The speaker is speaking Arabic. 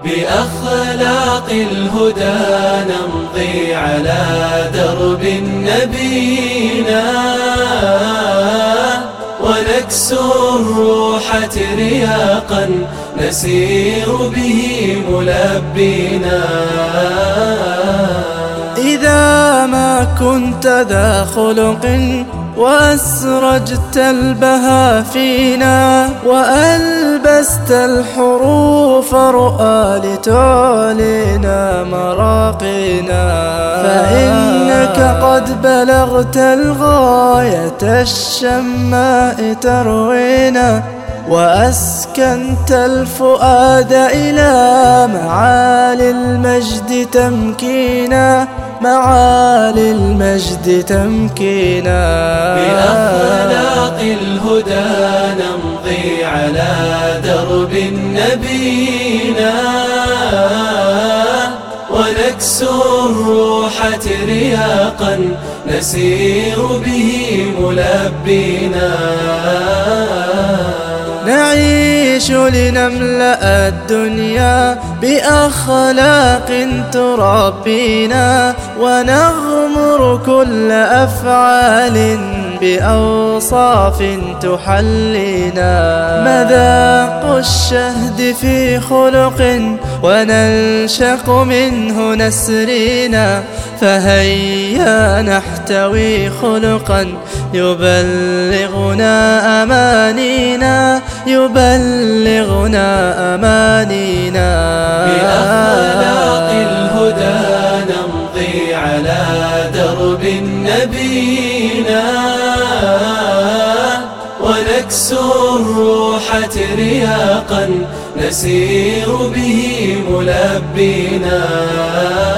بأخلاق الهدى نمضي على درب نبينا، ونكسو الروح ترياقا نسير به ملبينا. إذا ما كنت ذا خلق وأسرجت البهى فينا، وألبست الحروف رؤى لتعلنا مراقينا، فإنك قد بلغت الغاية الشماء تروينا، وأسكنت الفؤاد إلى معالي المجد تمكينا، معالي المجد تمكينا. بأخلاق الهدى نمضي على درب نبينا، ونكسو الروح ترياقا نسير به ملبينا. نعيش لنملأ الدنيا بأخلاق تربينا، ونغمر كل أفعال بأوصاف تحلينا. مذاق الشهد في خلق وننشق منه نسرينا، فهيا نحتوي خلقا يبلغنا أمانينا، يبلغنا أمانينا. بأخلاق الهدى نمضي على درب نبينا، ونكسو الروح ترياقا نسير به ملبينا.